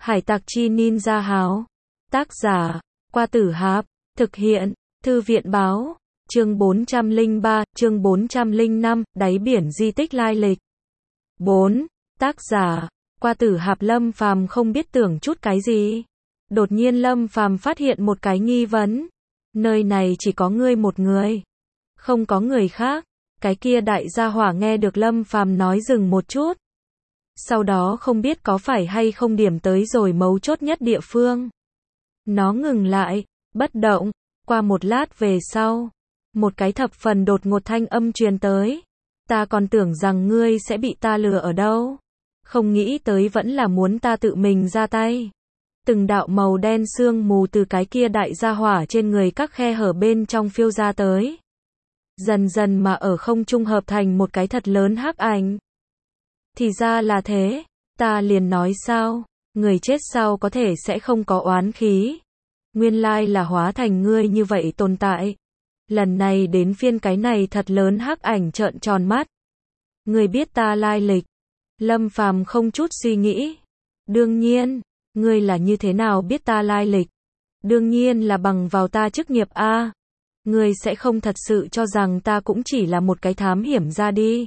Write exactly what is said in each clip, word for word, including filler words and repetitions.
Hải tặc chi ninja háo. Tác giả, Qua Tử Hạp. Thực hiện, Thư viện báo. Chương bốn trăm lẻ ba, chương bốn trăm lẻ năm, đáy biển di tích lai lịch. bốn. Tác giả, Qua Tử Hạp. Lâm Phàm không biết tưởng chút cái gì. Đột nhiên Lâm Phàm phát hiện một cái nghi vấn. Nơi này chỉ có ngươi một người. Không có người khác. Cái kia đại gia hỏa nghe được Lâm Phàm nói dừng một chút. Sau đó không biết có phải hay không điểm tới rồi mấu chốt nhất địa phương. Nó ngừng lại, bất động. Qua một lát về sau, một cái thập phần đột ngột thanh âm truyền tới. Ta còn tưởng rằng ngươi sẽ bị ta lừa ở đâu. Không nghĩ tới vẫn là muốn ta tự mình ra tay. Từng đạo màu đen sương mù từ cái kia đại gia hỏa trên người các khe hở bên trong phiêu ra tới. Dần dần mà ở không trung hợp thành một cái thật lớn hắc ảnh. Thì ra là thế, ta liền nói sao, người chết sau có thể sẽ không có oán khí. Nguyên lai là hóa thành ngươi như vậy tồn tại. Lần này đến phiên cái này thật lớn hắc ảnh trợn tròn mắt. Ngươi biết ta lai lịch. Lâm Phàm không chút suy nghĩ. Đương nhiên, ngươi là như thế nào biết ta lai lịch? Đương nhiên là bằng vào ta chức nghiệp a. Ngươi sẽ không thật sự cho rằng ta cũng chỉ là một cái thám hiểm ra đi.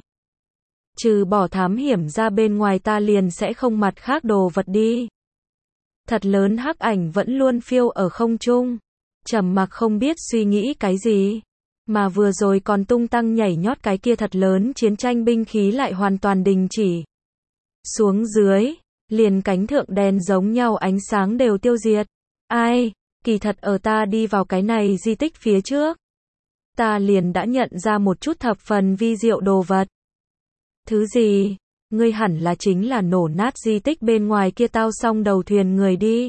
Trừ bỏ thám hiểm ra bên ngoài ta liền sẽ không mặt khác đồ vật đi. Thật lớn hắc ảnh vẫn luôn phiêu ở không trung, trầm mặc không biết suy nghĩ cái gì, mà vừa rồi còn tung tăng nhảy nhót cái kia thật lớn chiến tranh binh khí lại hoàn toàn đình chỉ. Xuống dưới, liền cánh thượng đèn giống nhau ánh sáng đều tiêu diệt. Ai, kỳ thật ở ta đi vào cái này di tích phía trước, ta liền đã nhận ra một chút thập phần vi diệu đồ vật. Thứ gì? Ngươi hẳn là chính là nổ nát di tích bên ngoài kia tao song đầu thuyền người đi.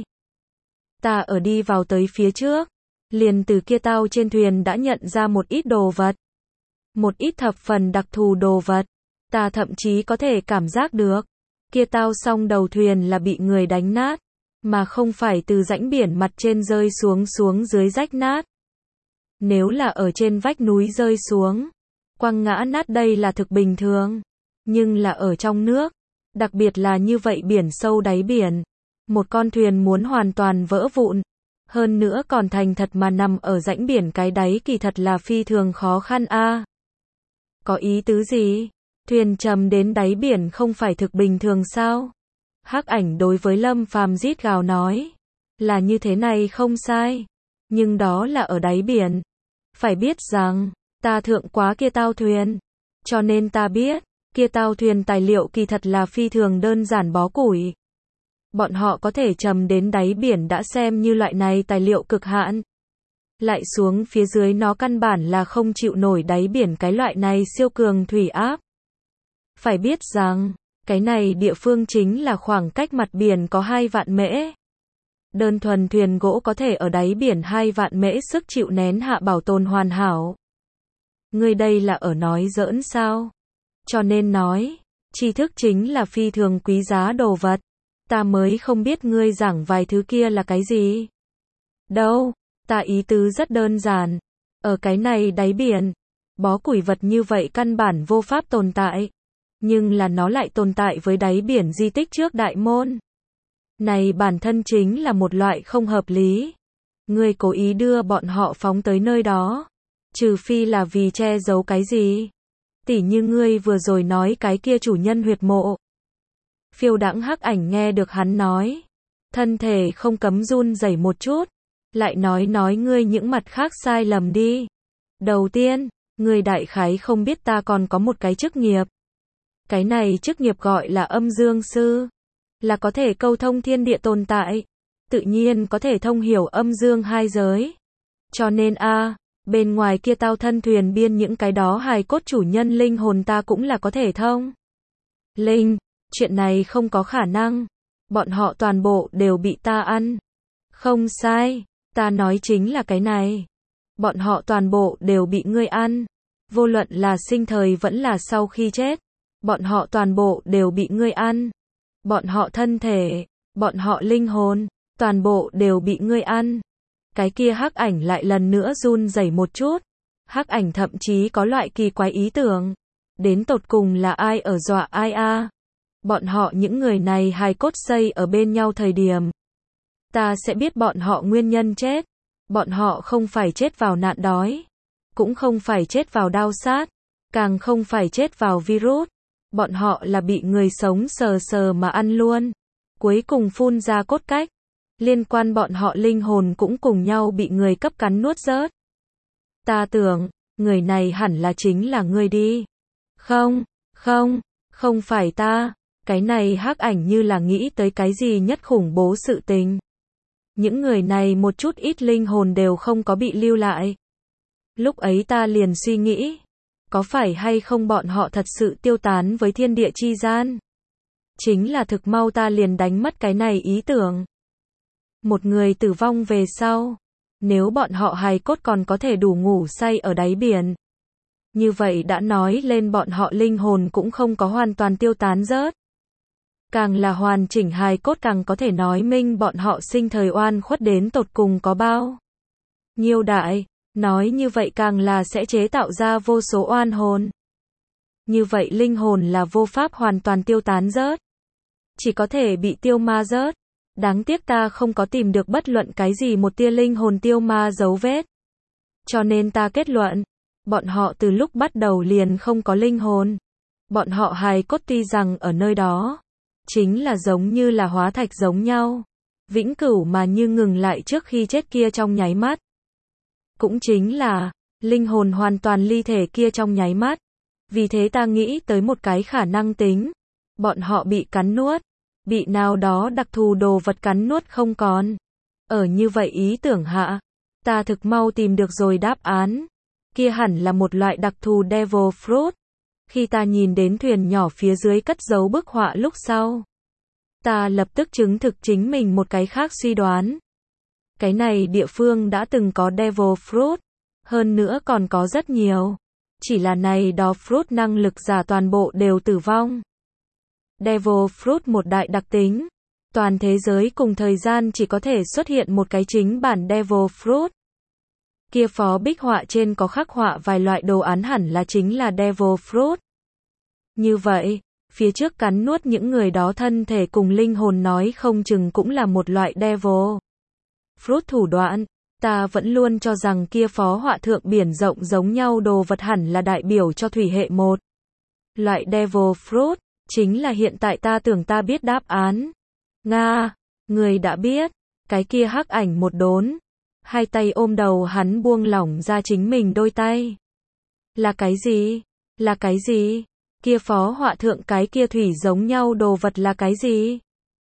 Ta ở đi vào tới phía trước, liền từ kia tao trên thuyền đã nhận ra một ít đồ vật. Một ít thập phần đặc thù đồ vật. Ta thậm chí có thể cảm giác được, kia tao song đầu thuyền là bị người đánh nát, mà không phải từ rãnh biển mặt trên rơi xuống xuống dưới rách nát. Nếu là ở trên vách núi rơi xuống, quăng ngã nát đây là thực bình thường. Nhưng là ở trong nước, đặc biệt là như vậy biển sâu đáy biển, một con thuyền muốn hoàn toàn vỡ vụn, hơn nữa còn thành thật mà nằm ở rãnh biển cái đáy kỳ thật là phi thường khó khăn a. Có ý tứ gì? Thuyền chìm đến đáy biển không phải thực bình thường sao? Hắc ảnh đối với Lâm Phàm rít gào nói, là như thế này không sai, nhưng đó là ở đáy biển. Phải biết rằng, ta thượng quá kia tao thuyền, cho nên ta biết, kia tao thuyền tài liệu kỳ thật là phi thường đơn giản bó củi. Bọn họ có thể chìm đến đáy biển đã xem như loại này tài liệu cực hạn. Lại xuống phía dưới nó căn bản là không chịu nổi đáy biển cái loại này siêu cường thủy áp. Phải biết rằng, cái này địa phương chính là khoảng cách mặt biển có hai vạn mễ. Đơn thuần thuyền gỗ có thể ở đáy biển hai vạn mễ sức chịu nén hạ bảo tồn hoàn hảo. Ngươi đây là ở nói giỡn sao? Cho nên nói, tri thức chính là phi thường quý giá đồ vật. Ta mới không biết ngươi giảng vài thứ kia là cái gì. Đâu, ta ý tứ rất đơn giản. Ở cái này đáy biển, bó củi vật như vậy căn bản vô pháp tồn tại. Nhưng là nó lại tồn tại với đáy biển di tích trước đại môn. Này bản thân chính là một loại không hợp lý. Ngươi cố ý đưa bọn họ phóng tới nơi đó. Trừ phi là vì che giấu cái gì. Tỉ như ngươi vừa rồi nói cái kia chủ nhân huyệt mộ. Phiêu đãng hắc ảnh nghe được hắn nói, thân thể không cấm run rẩy một chút, lại nói nói ngươi những mặt khác sai lầm đi. Đầu tiên, ngươi đại khái không biết ta còn có một cái chức nghiệp. Cái này chức nghiệp gọi là âm dương sư, là có thể câu thông thiên địa tồn tại, tự nhiên có thể thông hiểu âm dương hai giới. Cho nên a, à, bên ngoài kia tao thân thuyền biên những cái đó hài cốt chủ nhân linh hồn ta cũng là có thể thông. Linh, chuyện này không có khả năng. Bọn họ toàn bộ đều bị ta ăn. Không sai, ta nói chính là cái này. Bọn họ toàn bộ đều bị ngươi ăn. Vô luận là sinh thời vẫn là sau khi chết. Bọn họ toàn bộ đều bị ngươi ăn. Bọn họ thân thể, bọn họ linh hồn, toàn bộ đều bị ngươi ăn. Cái kia hắc ảnh lại lần nữa run rẩy một chút. Hắc ảnh thậm chí có loại kỳ quái ý tưởng. Đến tột cùng là ai ở dọa ai a? bọn họ những người này hài cốt xây ở bên nhau thời điểm. Ta sẽ biết bọn họ nguyên nhân chết. Bọn họ không phải chết vào nạn đói. Cũng không phải chết vào đau sát. Càng không phải chết vào virus. Bọn họ là bị người sống sờ sờ mà ăn luôn. Cuối cùng phun ra cốt cách. Liên quan bọn họ linh hồn cũng cùng nhau bị người cấp cắn nuốt rớt. Ta tưởng, người này hẳn là chính là ngươi đi. Không, không, không phải ta. Cái này hắc ảnh như là nghĩ tới cái gì nhất khủng bố sự tình. Những người này một chút ít linh hồn đều không có bị lưu lại. Lúc ấy ta liền suy nghĩ, có phải hay không bọn họ thật sự tiêu tán với thiên địa chi gian? Chính là thực mau ta liền đánh mất cái này ý tưởng. Một người tử vong về sau, nếu bọn họ hài cốt còn có thể đủ ngủ say ở đáy biển, như vậy đã nói lên bọn họ linh hồn cũng không có hoàn toàn tiêu tán rớt. Càng là hoàn chỉnh hài cốt càng có thể nói minh bọn họ sinh thời oan khuất đến tột cùng có bao nhiêu đại, nói như vậy càng là sẽ chế tạo ra vô số oan hồn. Như vậy linh hồn là vô pháp hoàn toàn tiêu tán rớt, chỉ có thể bị tiêu ma rớt. Đáng tiếc ta không có tìm được bất luận cái gì một tia linh hồn tiêu ma dấu vết. Cho nên ta kết luận, bọn họ từ lúc bắt đầu liền không có linh hồn. Bọn họ hài cốt tuy rằng ở nơi đó, chính là giống như là hóa thạch giống nhau, vĩnh cửu mà như ngừng lại trước khi chết kia trong nháy mắt. Cũng chính là, linh hồn hoàn toàn ly thể kia trong nháy mắt. Vì thế ta nghĩ tới một cái khả năng tính. Bọn họ bị cắn nuốt, bị nào đó đặc thù đồ vật cắn nuốt không còn. Ở như vậy ý tưởng hạ, ta thực mau tìm được rồi đáp án. Kia hẳn là một loại đặc thù devil fruit. Khi ta nhìn đến thuyền nhỏ phía dưới cất giấu bức họa lúc sau, ta lập tức chứng thực chính mình một cái khác suy đoán. Cái này địa phương đã từng có devil fruit, hơn nữa còn có rất nhiều. Chỉ là này đó fruit năng lực giả toàn bộ đều tử vong. Devil fruit một đại đặc tính, toàn thế giới cùng thời gian chỉ có thể xuất hiện một cái chính bản devil fruit. Kia phó bích họa trên có khắc họa vài loại đồ án hẳn là chính là devil fruit. Như vậy, phía trước cắn nuốt những người đó thân thể cùng linh hồn nói không chừng cũng là một loại devil fruit thủ đoạn. Ta vẫn luôn cho rằng kia phó họa thượng biển rộng giống nhau đồ vật hẳn là đại biểu cho thủy hệ một. Loại devil fruit, chính là hiện tại ta tưởng ta biết đáp án. Nga, người đã biết, cái kia hắc ảnh một đốn. Hai tay ôm đầu hắn buông lỏng ra chính mình đôi tay. Là cái gì? Là cái gì? Kia phó họa thượng cái kia thủy giống nhau đồ vật là cái gì?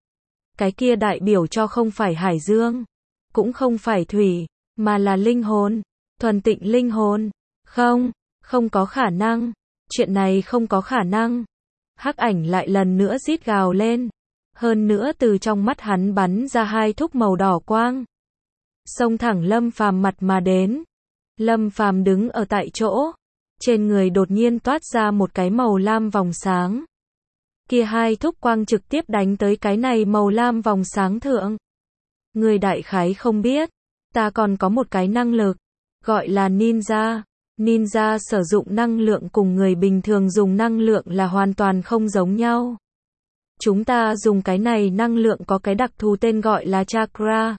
Cái kia đại biểu cho không phải hải dương, cũng không phải thủy, mà là linh hồn, thuần tịnh linh hồn. Không, không có khả năng, chuyện này không có khả năng. Hắc ảnh lại lần nữa rít gào lên, hơn nữa từ trong mắt hắn bắn ra hai thúc màu đỏ quang, xông thẳng Lâm Phàm mặt mà đến. Lâm Phàm đứng ở tại chỗ, trên người đột nhiên toát ra một cái màu lam vòng sáng. Kia hai thúc quang trực tiếp đánh tới cái này màu lam vòng sáng thượng. Người đại khái không biết, ta còn có một cái năng lực, gọi là ninja. Ninja sử dụng năng lượng cùng người bình thường dùng năng lượng là hoàn toàn không giống nhau. Chúng ta dùng cái này năng lượng có cái đặc thù tên gọi là chakra.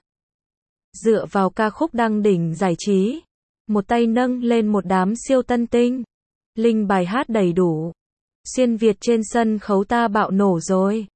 Dựa vào ca khúc đăng đỉnh giải trí, một tay nâng lên một đám siêu tân tinh, linh bài hát đầy đủ. Xuyên Việt trên sân khấu ta bạo nổ rồi.